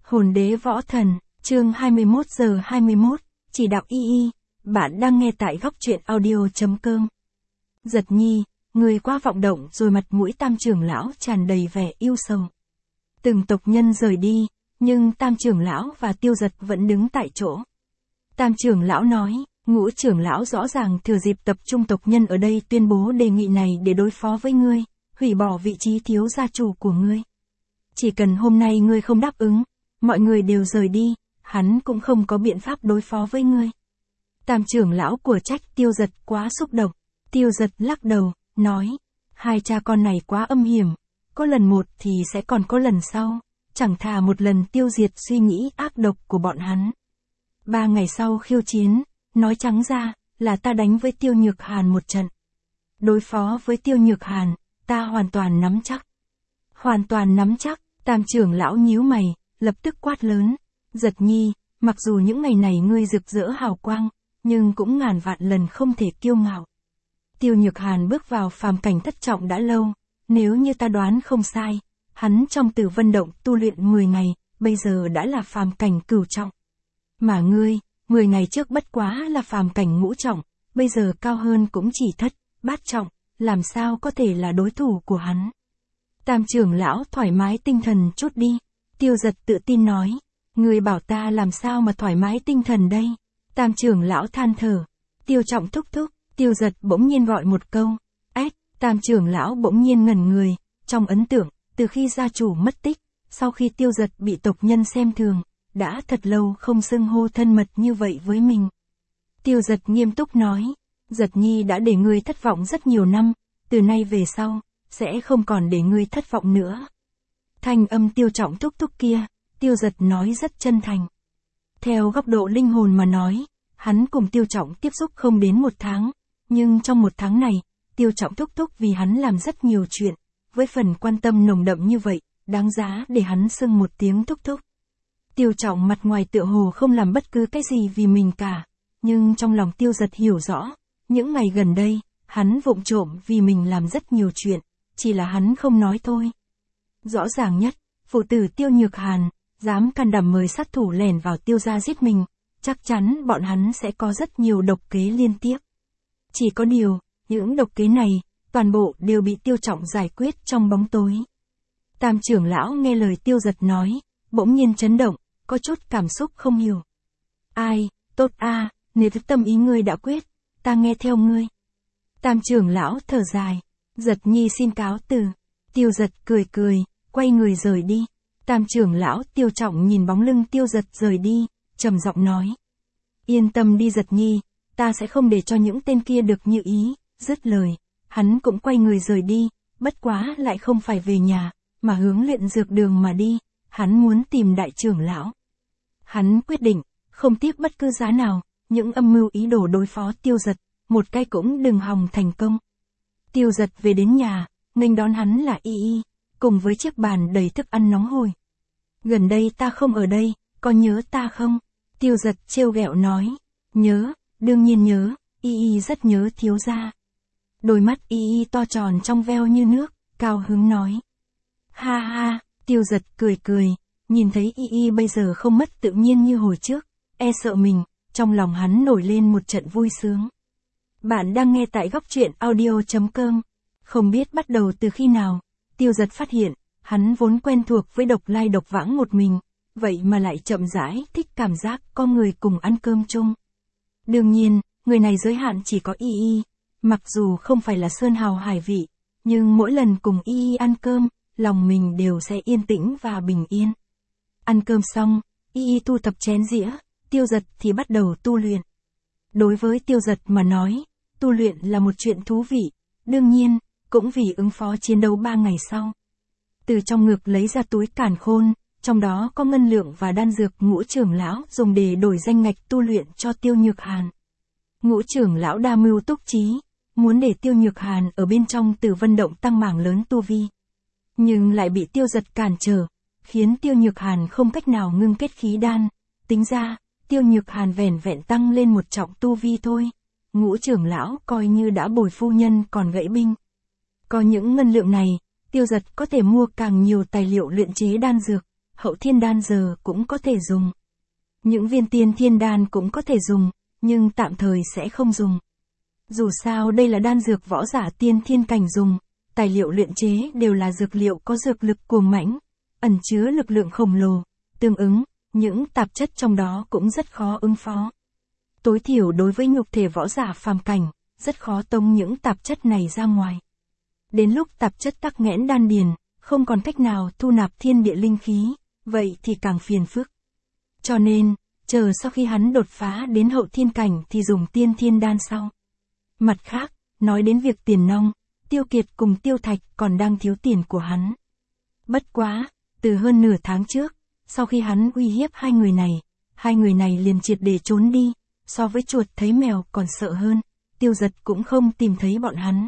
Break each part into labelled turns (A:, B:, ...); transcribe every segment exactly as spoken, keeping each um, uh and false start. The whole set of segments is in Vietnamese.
A: Hồn đế võ thần, chương hai mươi mốt giờ hai mươi mốt, chỉ đạo y y, bạn đang nghe tại góc truyện audio.com. Giật Nhi, người quá vọng động rồi, mặt mũi Tam trưởng lão tràn đầy vẻ yêu sầu. Từng tộc nhân rời đi, nhưng Tam trưởng lão và Tiêu Giật vẫn đứng tại chỗ. Tam trưởng lão nói, Ngũ trưởng lão rõ ràng thừa dịp tập trung tộc nhân ở đây tuyên bố đề nghị này để đối phó với ngươi, hủy bỏ vị trí thiếu gia chủ của ngươi. Chỉ cần hôm nay ngươi không đáp ứng, mọi người đều rời đi, hắn cũng không có biện pháp đối phó với ngươi. Tam trưởng lão của trách Tiêu Giật quá xúc động. Tiêu Giật lắc đầu, nói, hai cha con này quá âm hiểm, có lần một thì sẽ còn có lần sau, chẳng thà một lần tiêu diệt suy nghĩ ác độc của bọn hắn. Ba ngày sau khiêu chiến, nói trắng ra, là ta đánh với Tiêu Nhược Hàn một trận. Đối phó với Tiêu Nhược Hàn, ta hoàn toàn nắm chắc. Hoàn toàn nắm chắc, Tam trưởng lão nhíu mày, lập tức quát lớn, Giật Nhi, mặc dù những ngày này ngươi rực rỡ hào quang, nhưng cũng ngàn vạn lần không thể kiêu ngạo. Tiêu Nhược Hàn bước vào phàm cảnh thất trọng đã lâu, nếu như ta đoán không sai, hắn trong Tử Vân Động tu luyện mười ngày, bây giờ đã là phàm cảnh cửu trọng. Mà ngươi, mười ngày trước bất quá là phàm cảnh ngũ trọng, bây giờ cao hơn cũng chỉ thất, bát trọng, làm sao có thể là đối thủ của hắn. Tam trưởng lão thoải mái tinh thần chút đi. Tiêu Giật tự tin nói, ngươi bảo ta làm sao mà thoải mái tinh thần đây. Tam trưởng lão than thở, Tiêu trọng thúc thúc. Tiêu Giật bỗng nhiên gọi một câu, ách, Tam trưởng lão bỗng nhiên ngẩn người, trong ấn tượng, từ khi gia chủ mất tích, sau khi Tiêu Giật bị tộc nhân xem thường, đã thật lâu không xưng hô thân mật như vậy với mình. Tiêu Giật nghiêm túc nói, Giật Nhi đã để ngươi thất vọng rất nhiều năm, từ nay về sau, sẽ không còn để ngươi thất vọng nữa. Thanh âm Tiêu trọng thúc thúc kia, Tiêu Giật nói rất chân thành. Theo góc độ linh hồn mà nói, hắn cùng Tiêu trọng tiếp xúc không đến một tháng, nhưng trong một tháng này, Tiêu trọng thúc thúc vì hắn làm rất nhiều chuyện, với phần quan tâm nồng đậm như vậy, đáng giá để hắn xưng một tiếng thúc thúc. Tiêu trọng mặt ngoài tựa hồ không làm bất cứ cái gì vì mình cả, nhưng trong lòng Tiêu Giật hiểu rõ, những ngày gần đây, hắn vụng trộm vì mình làm rất nhiều chuyện, chỉ là hắn không nói thôi. Rõ ràng nhất, phụ tử Tiêu Nhược Hàn, dám can đảm mời sát thủ lẻn vào Tiêu gia giết mình, chắc chắn bọn hắn sẽ có rất nhiều độc kế liên tiếp. Chỉ có điều, những độc kế này, toàn bộ đều bị Tiêu trọng giải quyết trong bóng tối. Tam trưởng lão nghe lời Tiêu Giật nói, bỗng nhiên chấn động, có chút cảm xúc không hiểu. Ai, tốt a, nếu tâm ý ngươi đã quyết, ta nghe theo ngươi. Tam trưởng lão thở dài, Giật Nhi xin cáo từ. Tiêu Giật cười cười, quay người rời đi. Tam trưởng lão Tiêu trọng nhìn bóng lưng Tiêu Giật rời đi, trầm giọng nói. Yên tâm đi Giật Nhi, ta sẽ không để cho những tên kia được như ý. Dứt lời, hắn cũng quay người rời đi, bất quá lại không phải về nhà, mà hướng luyện dược đường mà đi, hắn muốn tìm đại trưởng lão. Hắn quyết định, không tiếc bất cứ giá nào, những âm mưu ý đồ đối phó Tiêu Giật, một cái cũng đừng hòng thành công. Tiêu Giật về đến nhà, nghênh đón hắn là Y Y, cùng với chiếc bàn đầy thức ăn nóng hổi. Gần đây ta không ở đây, có nhớ ta không? Tiêu Giật trêu ghẹo nói, nhớ, đương nhiên nhớ, Y Y rất nhớ thiếu gia. Đôi mắt Y Y to tròn trong veo như nước, cao hứng nói. Ha ha, Tiêu Giật cười cười, nhìn thấy Y Y bây giờ không mất tự nhiên như hồi trước, e sợ mình, trong lòng hắn nổi lên một trận vui sướng. Bạn đang nghe tại góc truyện audio.com. Không biết bắt đầu từ khi nào, Tiêu Giật phát hiện, hắn vốn quen thuộc với độc lai độc vãng một mình, vậy mà lại chậm rãi thích cảm giác có người cùng ăn cơm chung. Đương nhiên, người này giới hạn chỉ có Y Y, mặc dù không phải là sơn hào hải vị, nhưng mỗi lần cùng Y Y ăn cơm, lòng mình đều sẽ yên tĩnh và bình yên. Ăn cơm xong, Y Y thu thập chén dĩa, Tiêu Giật thì bắt đầu tu luyện. Đối với Tiêu Giật mà nói, tu luyện là một chuyện thú vị, đương nhiên, cũng vì ứng phó chiến đấu ba ngày sau. Từ trong ngực lấy ra túi càn khôn, trong đó có ngân lượng và đan dược Ngũ trưởng lão dùng để đổi danh ngạch tu luyện cho Tiêu Nhược Hàn. Ngũ trưởng lão đa mưu túc trí, muốn để Tiêu Nhược Hàn ở bên trong Tử Vân Động tăng mảng lớn tu vi. Nhưng lại bị Tiêu Giật cản trở, khiến Tiêu Nhược Hàn không cách nào ngưng kết khí đan. Tính ra, Tiêu Nhược Hàn vẻn vẹn tăng lên một trọng tu vi thôi. Ngũ trưởng lão coi như đã bồi phu nhân còn gãy binh. Có những ngân lượng này, Tiêu Giật có thể mua càng nhiều tài liệu luyện chế đan dược, hậu thiên đan giờ cũng có thể dùng. Những viên tiên thiên đan cũng có thể dùng, nhưng tạm thời sẽ không dùng. Dù sao đây là đan dược võ giả tiên thiên cảnh dùng, tài liệu luyện chế đều là dược liệu có dược lực cuồng mãnh, ẩn chứa lực lượng khổng lồ, tương ứng, những tạp chất trong đó cũng rất khó ứng phó. Tối thiểu đối với nhục thể võ giả phàm cảnh, rất khó tống những tạp chất này ra ngoài. Đến lúc tạp chất tắc nghẽn đan điền, không còn cách nào thu nạp thiên địa linh khí, vậy thì càng phiền phức. Cho nên, chờ sau khi hắn đột phá đến hậu thiên cảnh thì dùng tiên thiên đan sau. Mặt khác, nói đến việc tiền nong, Tiêu Kiệt cùng Tiêu Thạch còn đang thiếu tiền của hắn. Bất quá, từ hơn nửa tháng trước, sau khi hắn uy hiếp hai người này, hai người này liền triệt để trốn đi, so với chuột thấy mèo còn sợ hơn, Tiêu Giật cũng không tìm thấy bọn hắn.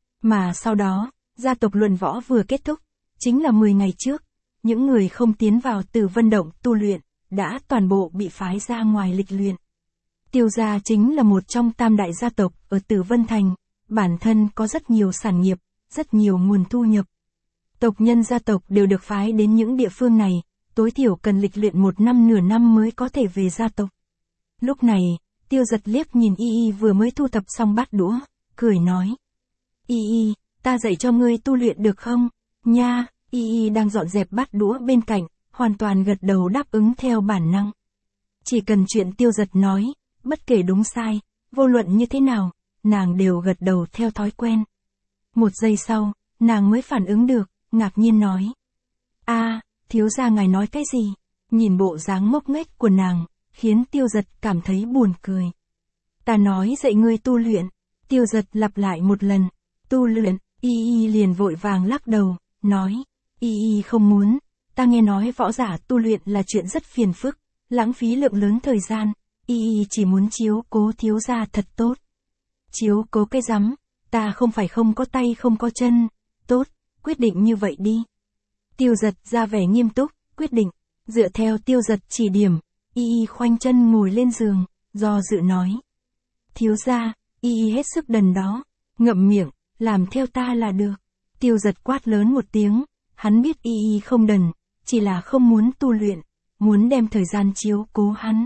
A: Mà sau đó, gia tộc luận võ vừa kết thúc, chính là mười ngày trước, những người không tiến vào Tử Vân Động tu luyện, đã toàn bộ bị phái ra ngoài lịch luyện. Tiêu gia chính là một trong tam đại gia tộc ở Tử Vân Thành, bản thân có rất nhiều sản nghiệp, rất nhiều nguồn thu nhập. Tộc nhân gia tộc đều được phái đến những địa phương này, tối thiểu cần lịch luyện một năm nửa năm mới có thể về gia tộc. Lúc này, Tiêu Giật liếc nhìn Y Y vừa mới thu thập xong bát đũa, cười nói. Y Y, ta dạy cho ngươi tu luyện được không? Nha, Y Y đang dọn dẹp bát đũa bên cạnh, hoàn toàn gật đầu đáp ứng theo bản năng. Chỉ cần chuyện Tiêu Giật nói, bất kể đúng sai, vô luận như thế nào, nàng đều gật đầu theo thói quen. Một giây sau, nàng mới phản ứng được, ngạc nhiên nói. A, thiếu gia ngài nói cái gì? Nhìn bộ dáng ngốc nghếch của nàng, khiến Tiêu Giật cảm thấy buồn cười. Ta nói dạy ngươi tu luyện. Tiêu Giật lặp lại một lần. Tu luyện, Y Y liền vội vàng lắc đầu, nói. Y Y không muốn, ta nghe nói võ giả tu luyện là chuyện rất phiền phức, lãng phí lượng lớn thời gian. Y Y chỉ muốn chiếu cố thiếu gia thật tốt. Chiếu cố cái rắm, ta không phải không có tay không có chân. Tốt, quyết định như vậy đi. Tiêu Giật ra vẻ nghiêm túc, quyết định. Dựa theo Tiêu Giật chỉ điểm, Y Y khoanh chân ngồi lên giường, do dự nói. Thiếu gia, Y Y hết sức đần đó, ngậm miệng, làm theo ta là được. Tiêu Giật quát lớn một tiếng, hắn biết Y Y không đần, chỉ là không muốn tu luyện, muốn đem thời gian chiếu cố hắn.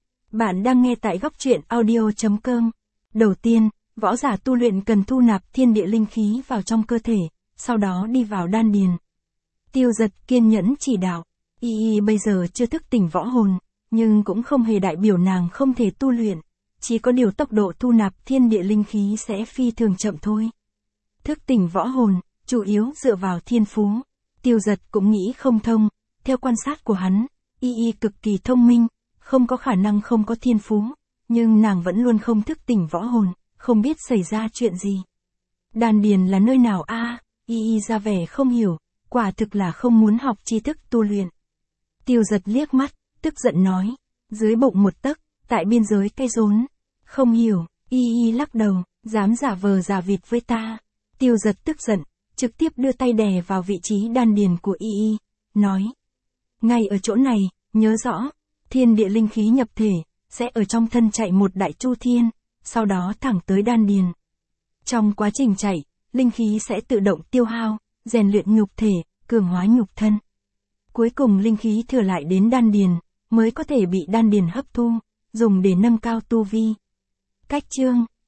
A: Bạn đang nghe tại góc truyện audio chấm com. Đầu tiên, võ giả tu luyện cần thu nạp thiên địa linh khí vào trong cơ thể, sau đó đi vào đan điền. Tiêu Giật kiên nhẫn chỉ đạo, Y Y bây giờ chưa thức tỉnh võ hồn, nhưng cũng không hề đại biểu nàng không thể tu luyện, chỉ có điều tốc độ thu nạp thiên địa linh khí sẽ phi thường chậm thôi. Thức tỉnh võ hồn, chủ yếu dựa vào thiên phú. Tiêu Giật cũng nghĩ không thông, theo quan sát của hắn, Y Y cực kỳ thông minh, không có khả năng không có thiên phú, nhưng nàng vẫn luôn không thức tỉnh võ hồn, không biết xảy ra chuyện gì. Đan điền là nơi nào a? À, Y Y ra vẻ không hiểu, quả thực là không muốn học tri thức tu luyện. Tiêu Giật liếc mắt, tức giận nói, dưới bụng một tấc, tại biên giới cây rốn. Không hiểu, Y Y lắc đầu, dám giả vờ giả vịt với ta. Tiêu Giật tức giận, trực tiếp đưa tay đè vào vị trí đan điền của Y Y, nói. Ngay ở chỗ này, nhớ rõ, thiên địa linh khí nhập thể, sẽ ở trong thân chạy một đại chu thiên, sau đó thẳng tới đan điền. Trong quá trình chạy, linh khí sẽ tự động tiêu hao, rèn luyện nhục thể, cường hóa nhục thân. Cuối cùng linh khí thừa lại đến đan điền, mới có thể bị đan điền hấp thu, dùng để nâng cao tu vi. Cách chương